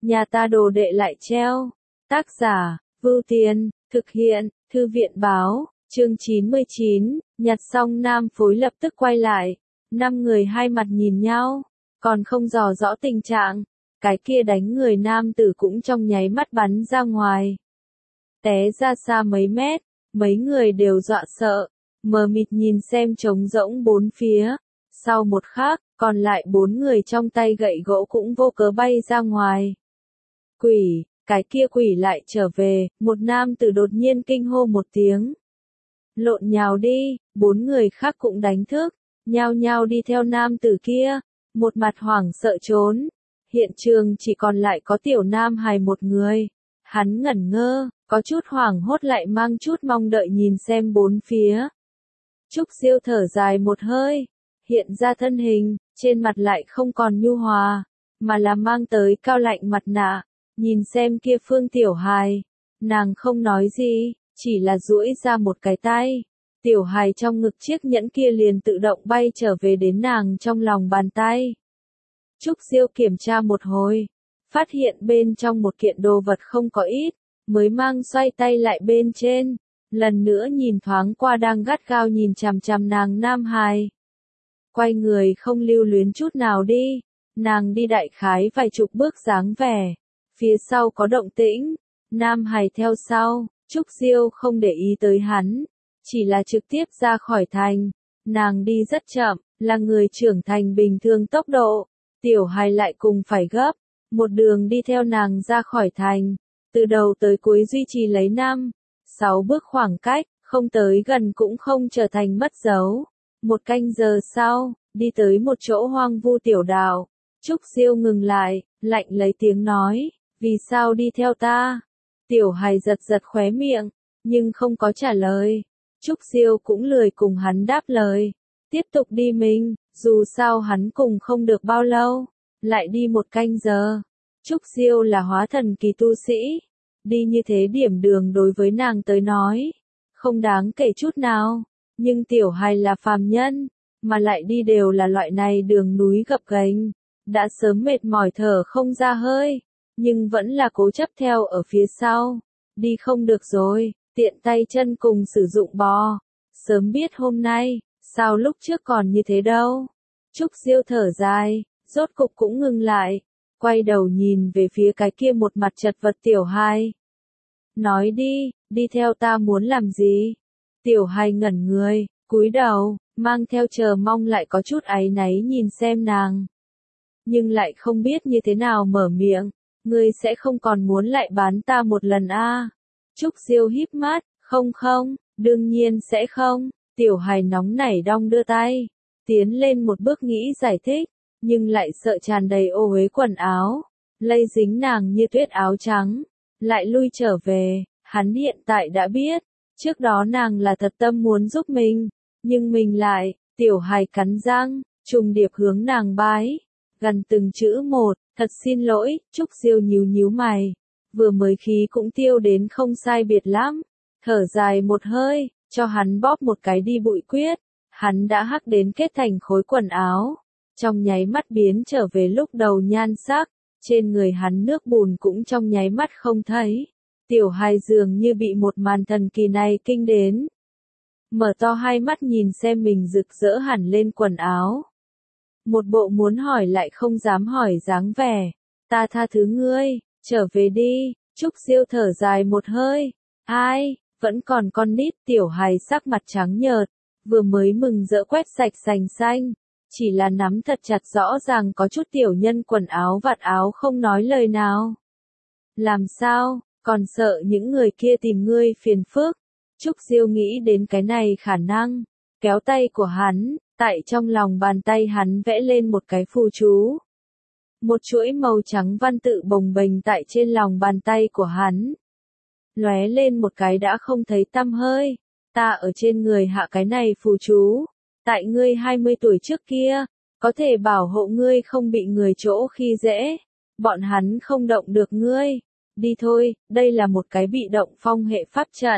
nhà ta đồ đệ lại treo. Tác giả, Vưu Tiên, thực hiện, Thư viện báo, chương 99, nhặt xong nam phối lập tức quay lại. 5 người hai mặt nhìn nhau, còn không dò rõ tình trạng. Cái kia đánh người nam tử cũng trong nháy mắt bắn ra ngoài. Té ra xa mấy mét, mấy người đều dọa sợ, mờ mịt nhìn xem trống rỗng bốn phía. Sau một khắc, còn lại 4 người trong tay gậy gỗ cũng vô cớ bay ra ngoài. Quỷ, cái kia quỷ lại trở về, một nam tử đột nhiên kinh hô một tiếng. Lộn nhào đi, 4 người khác cũng đánh thức, nhao nhao đi theo nam tử kia, một mặt hoảng sợ trốn. Hiện trường chỉ còn lại có tiểu nam hài một người. Hắn ngẩn ngơ, có chút hoảng hốt lại mang chút mong đợi nhìn xem bốn phía. Trúc Diêu thở dài một hơi, hiện ra thân hình, trên mặt lại không còn nhu hòa, mà là mang tới cao lạnh mặt nạ, nhìn xem kia Phương Tiểu Hài. Nàng không nói gì, chỉ là duỗi ra một cái tay. Tiểu Hài trong ngực chiếc nhẫn kia liền tự động bay trở về đến nàng trong lòng bàn tay. Trúc Diêu kiểm tra một hồi, phát hiện bên trong một kiện đồ vật không có ít, mới mang xoay tay lại bên trên, lần nữa nhìn thoáng qua đang gắt gao nhìn chằm chằm nàng nam hài. Quay người không lưu luyến chút nào đi, nàng đi đại khái vài chục bước dáng vẻ, phía sau có động tĩnh, nam hài theo sau, Trúc Diêu không để ý tới hắn, chỉ là trực tiếp ra khỏi thành, nàng đi rất chậm, là người trưởng thành bình thường tốc độ. Tiểu hài lại cùng phải gấp, một đường đi theo nàng ra khỏi thành, từ đầu tới cuối duy trì lấy 5-6 bước khoảng cách, không tới gần cũng không trở thành mất dấu. Một canh giờ sau, đi tới một chỗ hoang vu tiểu đảo, Trúc Diêu ngừng lại, lạnh lấy tiếng nói, vì sao đi theo ta? Tiểu hài giật giật khóe miệng, nhưng không có trả lời. Trúc Diêu cũng lười cùng hắn đáp lời, tiếp tục đi mình. Dù sao hắn cùng không được bao lâu, lại đi một canh giờ. Trúc Diêu là hóa thần kỳ tu sĩ, đi như thế điểm đường đối với nàng tới nói, không đáng kể chút nào, nhưng tiểu hài là phàm nhân, mà lại đi đều là loại này đường núi gập ghềnh, đã sớm mệt mỏi thở không ra hơi, nhưng vẫn là cố chấp theo ở phía sau, đi không được rồi, tiện tay chân cùng sử dụng bò, sớm biết hôm nay. Sao lúc trước còn như thế đâu? Trúc Diêu thở dài, rốt cục cũng ngừng lại, quay đầu nhìn về phía cái kia một mặt chật vật tiểu hài. Nói đi, đi theo ta muốn làm gì? Tiểu hài ngẩn người, cúi đầu, mang theo chờ mong lại có chút áy náy nhìn xem nàng. Nhưng lại không biết như thế nào mở miệng, ngươi sẽ không còn muốn lại bán ta một lần a? Trúc Diêu híp mắt, không, đương nhiên sẽ không. Tiểu hài nóng nảy đong đưa tay, tiến lên một bước nghĩ giải thích, nhưng lại sợ tràn đầy ô uế quần áo, lây dính nàng như tuyết áo trắng, lại lui trở về. Hắn hiện tại đã biết, trước đó nàng là thật tâm muốn giúp mình, nhưng mình lại, tiểu hài cắn răng, trùng điệp hướng nàng bái, gần từng chữ một, thật xin lỗi. Trúc Diêu nhíu mày, vừa mới khí cũng tiêu đến không sai biệt lắm, thở dài một hơi. Cho hắn bóp một cái đi bụi quyết, hắn đã hắc đến kết thành khối quần áo, trong nháy mắt biến trở về lúc đầu nhan sắc, trên người hắn nước bùn cũng trong nháy mắt không thấy. Tiểu hài dường như bị một màn thần kỳ này kinh đến, mở to hai mắt nhìn xem mình rực rỡ hẳn lên quần áo. Một bộ muốn hỏi lại không dám hỏi dáng vẻ, ta tha thứ ngươi, trở về đi. Trúc Diêu thở dài một hơi, ai? Vẫn còn con nít. Tiểu hài sắc mặt trắng nhợt, vừa mới mừng rỡ quét sạch sành xanh, chỉ là nắm thật chặt rõ ràng có chút tiểu nhân quần áo vạt áo không nói lời nào. Làm sao, còn sợ những người kia tìm ngươi phiền phức? Trúc Diêu nghĩ đến cái này khả năng, kéo tay của hắn, tại trong lòng bàn tay hắn vẽ lên một cái phù chú. Một chuỗi màu trắng văn tự bồng bềnh tại trên lòng bàn tay của hắn. Lóe lên một cái đã không thấy tăm hơi, ta ở trên người hạ cái này phù chú, tại ngươi 20 tuổi trước kia, có thể bảo hộ ngươi không bị người chỗ khi dễ, bọn hắn không động được ngươi, đi thôi. Đây là một cái bị động phong hệ pháp trận.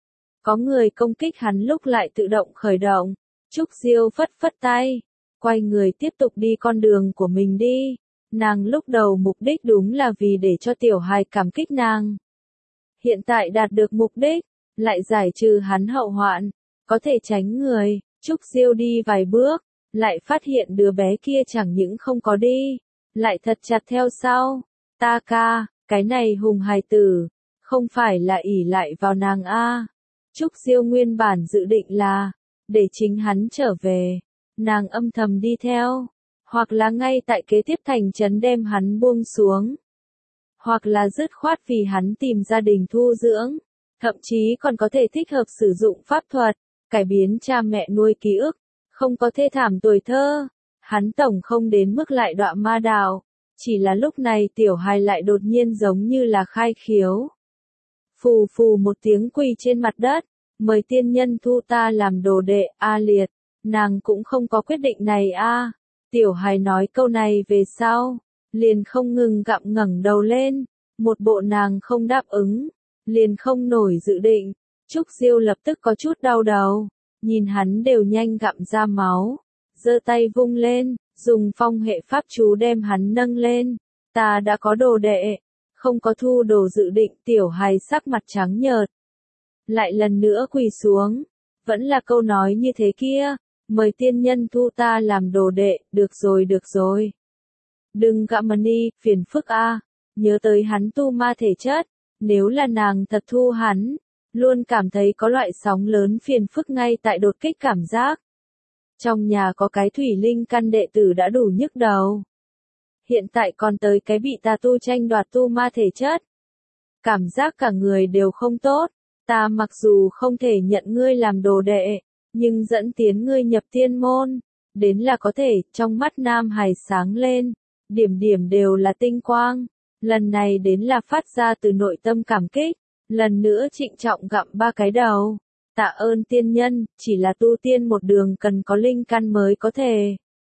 Có người công kích hắn lúc lại tự động khởi động. Trúc Diêu phất phất tay, quay người tiếp tục đi con đường của mình đi. Nàng lúc đầu mục đích đúng là vì để cho tiểu hài cảm kích nàng. Hiện tại đạt được mục đích, lại giải trừ hắn hậu hoạn, có thể tránh người. Trúc Diêu đi vài bước, lại phát hiện đứa bé kia chẳng những không có đi, lại thật chặt theo sau. Ta ca, cái này hùng hài tử, không phải là ỷ lại vào nàng a. Trúc Diêu nguyên bản dự định là, để chính hắn trở về, nàng âm thầm đi theo, hoặc là ngay tại kế tiếp thành trấn đem hắn buông xuống, hoặc là dứt khoát vì hắn tìm gia đình thu dưỡng, thậm chí còn có thể thích hợp sử dụng pháp thuật, cải biến cha mẹ nuôi ký ức, không có thê thảm tuổi thơ. Hắn tổng không đến mức lại đọa ma đạo, chỉ là lúc này tiểu hài lại đột nhiên giống như là khai khiếu. Phù phù một tiếng quỳ trên mặt đất, mời tiên nhân thu ta làm đồ đệ. A liệt, nàng cũng không có quyết định này a. Tiểu hài nói câu này về sau, liền không ngừng gặm ngẩng đầu lên, một bộ nàng không đáp ứng, liền không nổi dự định. Trúc Diêu lập tức có chút đau đầu, nhìn hắn đều nhanh gặm ra máu, giơ tay vung lên, dùng phong hệ pháp chú đem hắn nâng lên. Ta đã có đồ đệ, không có thu đồ dự định. Tiểu hài sắc mặt trắng nhợt, lại lần nữa quỳ xuống, vẫn là câu nói như thế kia, mời tiên nhân thu ta làm đồ đệ. Được rồi. Đừng gặm mà đi, phiền phức a. Nhớ tới hắn tu ma thể chất, nếu là nàng thật thu hắn, luôn cảm thấy có loại sóng lớn phiền phức ngay tại đột kích cảm giác. Trong nhà có cái thủy linh căn đệ tử đã đủ nhức đầu. Hiện tại còn tới cái bị tà tu tranh đoạt tu ma thể chất. Cảm giác cả người đều không tốt, ta mặc dù không thể nhận ngươi làm đồ đệ, nhưng dẫn tiến ngươi nhập tiên môn, đến là có thể. Trong mắt nam hài sáng lên, điểm điểm đều là tinh quang, lần này đến là phát ra từ nội tâm cảm kích, lần nữa trịnh trọng gặm ba cái đầu. Tạ ơn tiên nhân, chỉ là tu tiên một đường cần có linh căn mới có thể.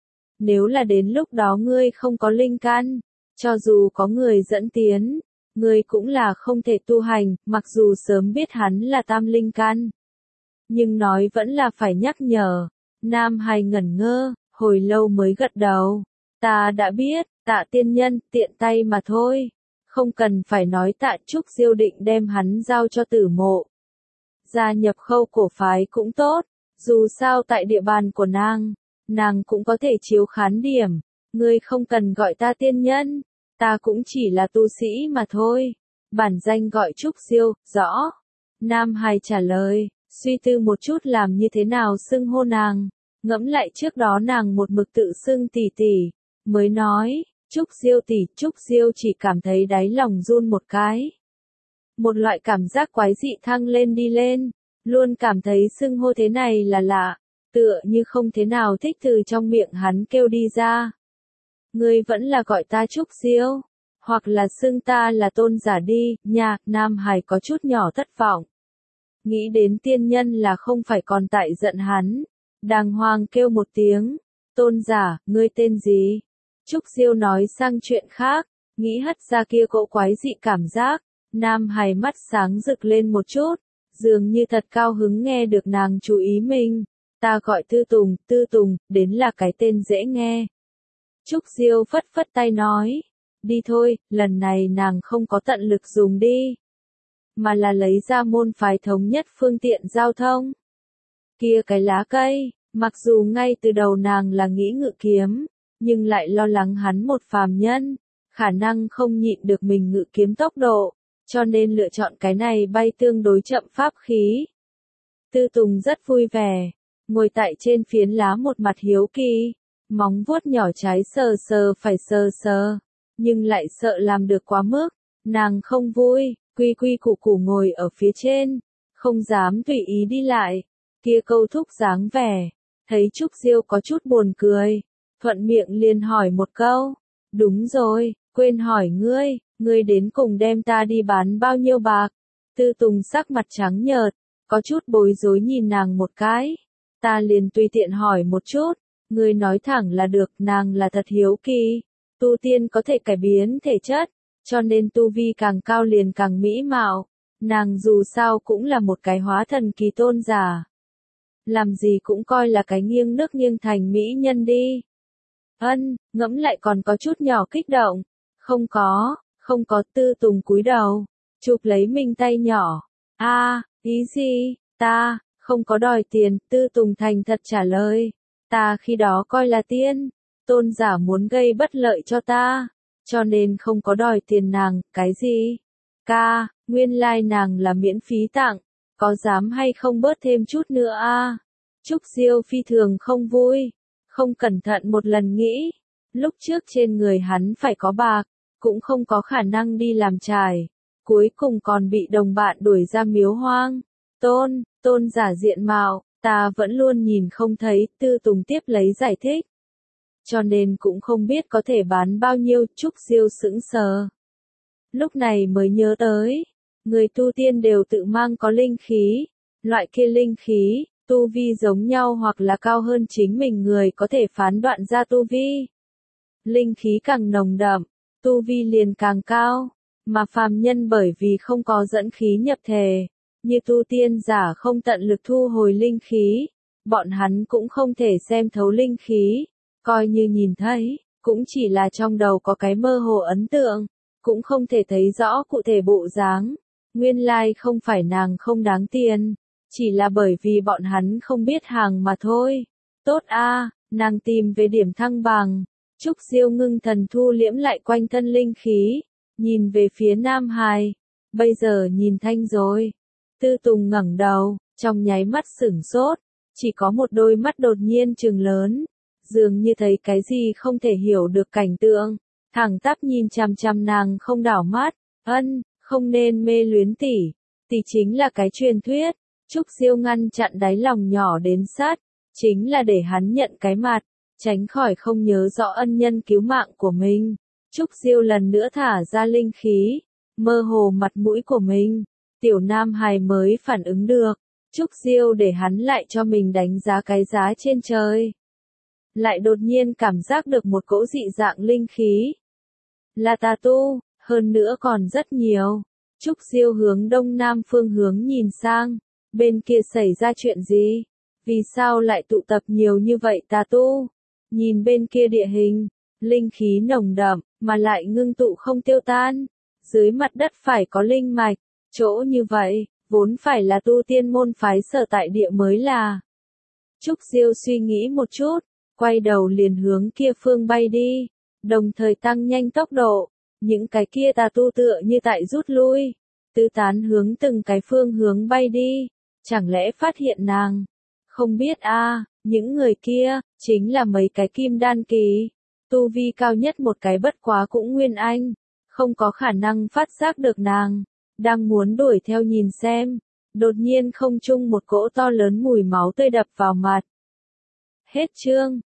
Nếu là đến lúc đó ngươi không có linh căn, cho dù có người dẫn tiến, ngươi cũng là không thể tu hành. Mặc dù sớm biết hắn là tam linh căn, nhưng nói vẫn là phải nhắc nhở. Nam hài ngẩn ngơ, hồi lâu mới gật đầu. Ta đã biết, Tạ tiên nhân, tiện tay mà thôi. Không cần phải nói tạ. Trúc Diêu định đem hắn giao cho Tử Mộ. Gia nhập Khâu cổ phái cũng tốt, dù sao tại địa bàn của nàng cũng có thể chiếu khán điểm. Ngươi không cần gọi ta tiên nhân, ta cũng chỉ là tu sĩ mà thôi. Bản danh gọi Trúc Diêu, rõ. Nam hài trả lời, suy tư một chút làm như thế nào xưng hô nàng. Ngẫm lại trước đó nàng một mực tự xưng tỷ tỷ, mới nói, Trúc Diêu tỷ. Trúc Diêu chỉ cảm thấy đáy lòng run một cái. Một loại cảm giác quái dị thăng lên đi lên, luôn cảm thấy xưng hô thế này là lạ, tựa như không thế nào thích từ trong miệng hắn kêu đi ra. Ngươi vẫn là gọi ta Trúc Diêu, hoặc là xưng ta là tôn giả đi, nha. Nam hài có chút nhỏ thất vọng. Nghĩ đến tiên nhân là không phải còn tại giận hắn, đàng hoàng kêu một tiếng, tôn giả, ngươi tên gì? Trúc Diêu nói sang chuyện khác, nghĩ hất ra kia cỗ quái dị cảm giác. Nam hài mắt sáng rực lên một chút, dường như thật cao hứng nghe được nàng chú ý mình. Ta gọi Tư Tùng. Tư Tùng, đến là cái tên dễ nghe. Trúc Diêu phất phất tay nói, đi thôi. Lần này nàng không có tận lực dùng đi, mà là lấy ra môn phái thống nhất phương tiện giao thông. Kia cái lá cây, mặc dù ngay từ đầu nàng là nghĩ ngự kiếm, nhưng lại lo lắng hắn một phàm nhân, khả năng không nhịn được mình ngự kiếm tốc độ, cho nên lựa chọn cái này bay tương đối chậm pháp khí. Tư Tùng rất vui vẻ, ngồi tại trên phiến lá một mặt hiếu kỳ, móng vuốt nhỏ trái sờ sờ phải sờ sờ, nhưng lại sợ làm được quá mức, nàng không vui, quy quy củ củ ngồi ở phía trên, không dám tùy ý đi lại, kia câu thúc dáng vẻ, thấy Trúc Diêu có chút buồn cười, thuận miệng liền hỏi một câu, đúng rồi, quên hỏi ngươi đến cùng đem ta đi bán bao nhiêu bạc? Tư Tùng sắc mặt trắng nhợt, có chút bối rối nhìn nàng một cái, ta liền tùy tiện hỏi một chút, ngươi nói thẳng là được. Nàng là thật hiếu kỳ, tu tiên có thể cải biến thể chất, cho nên tu vi càng cao liền càng mỹ mạo, nàng dù sao cũng là một cái hóa thần kỳ tôn giả. Làm gì cũng coi là cái nghiêng nước nghiêng thành mỹ nhân đi. Ngẫm lại còn có chút nhỏ kích động. Không có, Tư Tùng cúi đầu, chụp lấy Minh tay nhỏ. Ý gì, ta, không có đòi tiền, Tư Tùng thành thật trả lời. Ta khi đó coi là tiên, Tôn giả muốn gây bất lợi cho ta, cho nên không có đòi tiền nàng, cái gì? Ca, nguyên lai nàng là miễn phí tặng, có dám hay không bớt thêm chút nữa a? Trúc Diêu phi thường không vui, không cẩn thận một lần nghĩ, lúc trước trên người hắn phải có bạc, cũng không có khả năng đi làm trải, cuối cùng còn bị đồng bạn đuổi ra miếu hoang. Tôn giả diện mạo, ta vẫn luôn nhìn không thấy, Tư Tùng tiếp lấy giải thích. Cho nên cũng không biết có thể bán bao nhiêu, Trúc Diêu sững sờ. Lúc này mới nhớ tới, người tu tiên đều tự mang có linh khí, loại kia linh khí, tu vi giống nhau hoặc là cao hơn chính mình người có thể phán đoạn ra tu vi. Linh khí càng nồng đậm, tu vi liền càng cao, mà phàm nhân bởi vì không có dẫn khí nhập thể, như tu tiên giả không tận lực thu hồi linh khí, bọn hắn cũng không thể xem thấu linh khí, coi như nhìn thấy, cũng chỉ là trong đầu có cái mơ hồ ấn tượng, cũng không thể thấy rõ cụ thể bộ dáng. Nguyên lai không phải nàng không đáng tiền, chỉ là bởi vì bọn hắn không biết hàng mà thôi. Tốt nàng tìm về điểm thăng bằng. Trúc Diêu ngưng thần thu liễm lại quanh thân linh khí, nhìn về phía Nam Hải. Bây giờ nhìn thanh rồi. Tư Tùng ngẩng đầu, trong nháy mắt sửng sốt, chỉ có một đôi mắt đột nhiên trừng lớn, dường như thấy cái gì không thể hiểu được cảnh tượng, thẳng tắp nhìn chằm chằm nàng không đảo mắt. Không nên mê luyến tỷ chính là cái truyền thuyết. Trúc Diêu ngăn chặn đáy lòng nhỏ đến sát, chính là để hắn nhận cái mặt, tránh khỏi không nhớ rõ ân nhân cứu mạng của mình. Trúc Diêu lần nữa thả ra linh khí, mơ hồ mặt mũi của mình, Tiểu Nam Hải mới phản ứng được. Trúc Diêu để hắn lại cho mình đánh giá cái giá trên trời. Lại đột nhiên cảm giác được một cỗ dị dạng linh khí. Là tà tu, hơn nữa còn rất nhiều. Trúc Diêu hướng đông nam phương hướng nhìn sang, bên kia xảy ra chuyện gì? Vì sao lại tụ tập nhiều như vậy tà tu? Nhìn bên kia địa hình, linh khí nồng đậm, mà lại ngưng tụ không tiêu tan. Dưới mặt đất phải có linh mạch, chỗ như vậy, vốn phải là tu tiên môn phái sở tại địa mới là. Trúc Diêu suy nghĩ một chút, quay đầu liền hướng kia phương bay đi, đồng thời tăng nhanh tốc độ. Những cái kia tà tu tựa như tại rút lui, tứ tán hướng từng cái phương hướng bay đi, chẳng lẽ phát hiện nàng? Không biết những người kia, chính là mấy cái kim đan kỳ, tu vi cao nhất một cái bất quá cũng nguyên anh, không có khả năng phát giác được nàng, đang muốn đuổi theo nhìn xem, đột nhiên không trung một cỗ to lớn mùi máu tươi đập vào mặt. Hết chương.